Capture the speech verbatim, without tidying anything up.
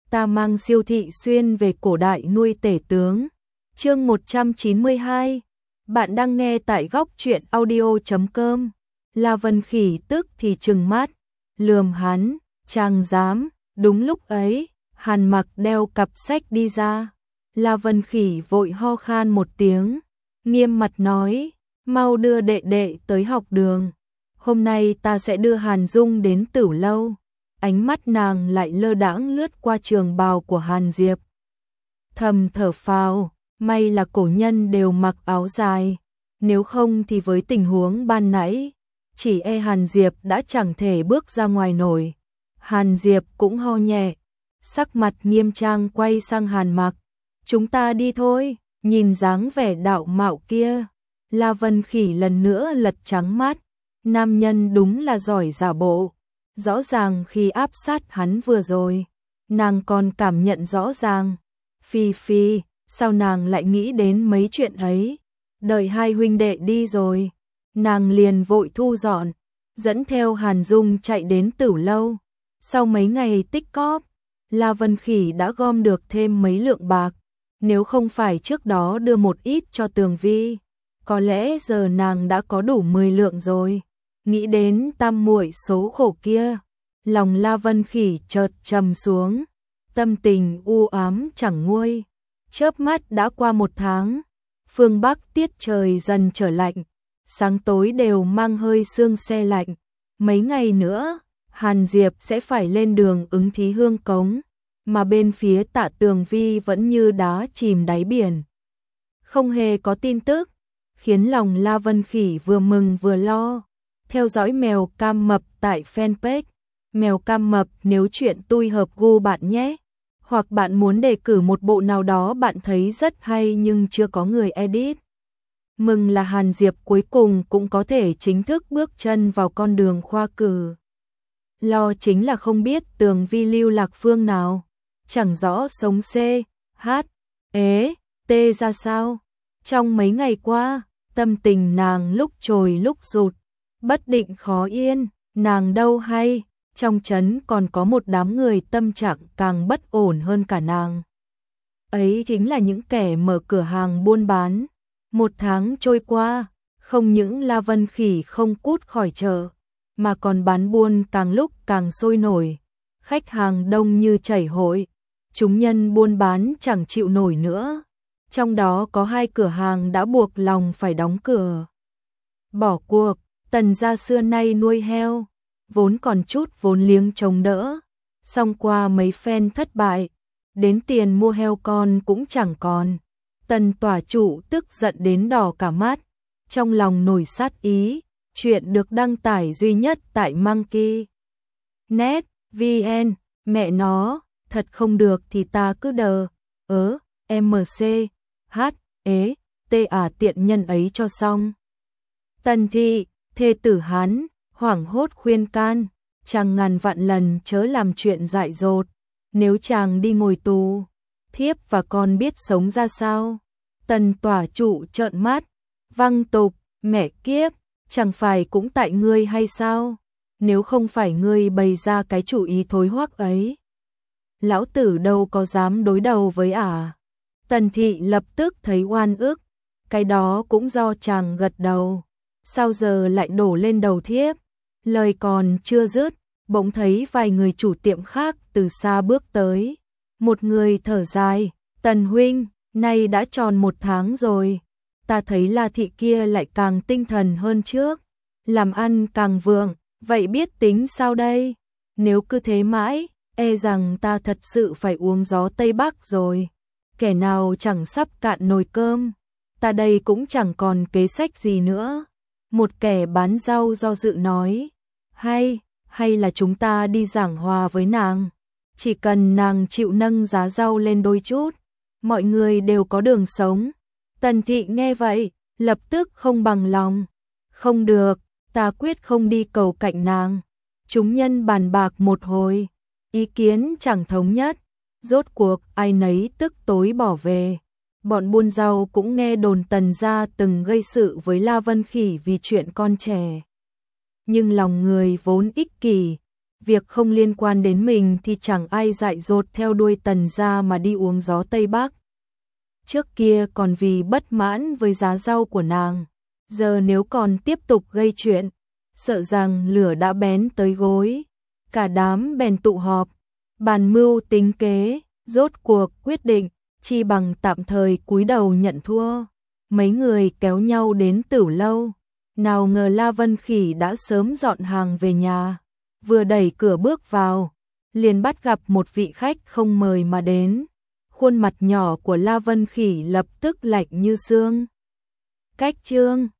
ta mang Siêu Thị Xuyên về cổ đại nuôi tể tướng. Chương một trăm chín mươi hai. Bạn đang nghe tại góc truyện audio chấm com. La Vân Khỉ tức thì trừng mắt, lườm hắn, chàng dám. Đúng lúc ấy, Hàn Mặc đeo cặp sách đi ra. La Vân Khỉ vội ho khan một tiếng, nghiêm mặt nói, mau đưa đệ đệ tới học đường. Hôm nay ta sẽ đưa Hàn Dung đến Tử Lâu. Ánh mắt nàng lại lơ đãng lướt qua trường bào của Hàn Diệp. Thầm thở phào, may là cổ nhân đều mặc áo dài, nếu không thì với tình huống ban nãy, chỉ e Hàn Diệp đã chẳng thể bước ra ngoài nổi. Hàn Diệp cũng ho nhẹ, sắc mặt nghiêm trang quay sang Hàn Mặc. Chúng ta đi thôi. Nhìn dáng vẻ đạo mạo kia, La Vân Khỉ lần nữa lật trắng mắt. Nam nhân đúng là giỏi giả bộ. Rõ ràng khi áp sát hắn vừa rồi, nàng còn cảm nhận rõ ràng. Phi Phi, sao nàng lại nghĩ đến mấy chuyện ấy? Đợi hai huynh đệ đi rồi, nàng liền vội thu dọn, dẫn theo Hàn Dung chạy đến Tử Lâu. Sau mấy ngày tích cóp, La Vân Khỉ đã gom được thêm mấy lượng bạc. Nếu không phải trước đó đưa một ít cho Tường Vi, có lẽ giờ nàng đã có đủ mười lượng rồi. Nghĩ đến tam muội số khổ kia, lòng La Vân Khỉ chợt trầm xuống, tâm tình u ám chẳng nguôi. Chớp mắt đã qua một tháng, phương Bắc tiết trời dần trở lạnh, sáng tối đều mang hơi sương se lạnh. Mấy ngày nữa, Hàn Diệp sẽ phải lên đường ứng thí Hương Cống, mà bên phía Tạ Tường Vi vẫn như đá chìm đáy biển. Không hề có tin tức, khiến lòng La Vân Khỉ vừa mừng vừa lo. Theo dõi Mèo Cam Mập tại fanpage Mèo Cam Mập nếu chuyện tui hợp gu bạn nhé. Hoặc bạn muốn đề cử một bộ nào đó bạn thấy rất hay nhưng chưa có người edit. Mừng là Hàn Diệp cuối cùng cũng có thể chính thức bước chân vào con đường khoa cử. Lo chính là không biết Tường Vi lưu lạc phương nào. Chẳng rõ sống C, H, ế, T ra sao. Trong mấy ngày qua, tâm tình nàng lúc trồi lúc rụt, bất định khó yên. Nàng đâu hay, trong trấn còn có một đám người tâm trạng càng bất ổn hơn cả nàng. Ấy chính là những kẻ mở cửa hàng buôn bán. Một tháng trôi qua, không những La Vân Khỉ không cút khỏi chợ, mà còn bán buôn càng lúc càng sôi nổi. Khách hàng đông như chảy hội, chúng nhân buôn bán chẳng chịu nổi nữa. Trong đó có hai cửa hàng đã buộc lòng phải đóng cửa. Bỏ cuộc, Tần gia xưa nay nuôi heo, vốn còn chút vốn liếng chống đỡ. Xong qua mấy phen thất bại, đến tiền mua heo con cũng chẳng còn. Tần tỏa chủ tức giận đến đỏ cả mắt, trong lòng nổi sát ý. Chuyện được đăng tải duy nhất tại Monkey net vn. Mẹ nó, thật không được thì ta cứ đờ ớ mc h ế t à tiện nhân ấy cho xong. Tần thị, thê tử hắn, hoảng hốt khuyên can, chàng ngàn vạn lần chớ làm chuyện dại dột. Nếu chàng đi ngồi tù, thiếp và con biết sống ra sao? Tần tỏa trụ trợn mắt, văng tục, mẹ kiếp, chẳng phải cũng tại ngươi hay sao? Nếu không phải ngươi bày ra cái chủ ý thối hoắc ấy, lão tử đâu có dám đối đầu với ả. À. Tần thị lập tức thấy oan ức, cái đó cũng do chàng gật đầu, sao giờ lại đổ lên đầu thiếp? Lời còn chưa dứt, bỗng thấy vài người chủ tiệm khác từ xa bước tới. Một người thở dài, Tần huynh, nay đã tròn một tháng rồi, ta thấy La thị kia lại càng tinh thần hơn trước, làm ăn càng vượng, vậy biết tính sao đây? Nếu cứ thế mãi, e rằng ta thật sự phải uống gió Tây Bắc rồi. Kẻ nào chẳng sắp cạn nồi cơm, ta đây cũng chẳng còn kế sách gì nữa. Một kẻ bán rau do dự nói, hay, hay là chúng ta đi giảng hòa với nàng. Chỉ cần nàng chịu nâng giá rau lên đôi chút, mọi người đều có đường sống. Tần thị nghe vậy, lập tức không bằng lòng. Không được, ta quyết không đi cầu cạnh nàng. Chúng nhân bàn bạc một hồi, ý kiến chẳng thống nhất. Rốt cuộc ai nấy tức tối bỏ về. Bọn buôn rau cũng nghe đồn Tần gia từng gây sự với La Vân Khỉ vì chuyện con trẻ. Nhưng lòng người vốn ích kỷ, việc không liên quan đến mình thì chẳng ai dại dột theo đuôi Tần gia mà đi uống gió Tây Bắc. Trước kia còn vì bất mãn với giá rau của nàng, giờ nếu còn tiếp tục gây chuyện, sợ rằng lửa đã bén tới gối. Cả đám bèn tụ họp, bàn mưu tính kế, rốt cuộc quyết định, chi bằng tạm thời cúi đầu nhận thua. Mấy người kéo nhau đến Tửu lâu, nào ngờ La Vân Khỉ đã sớm dọn hàng về nhà, vừa đẩy cửa bước vào, liền bắt gặp một vị khách không mời mà đến. Khuôn mặt nhỏ của La Vân Khỉ lập tức lạnh như xương. Cách Trương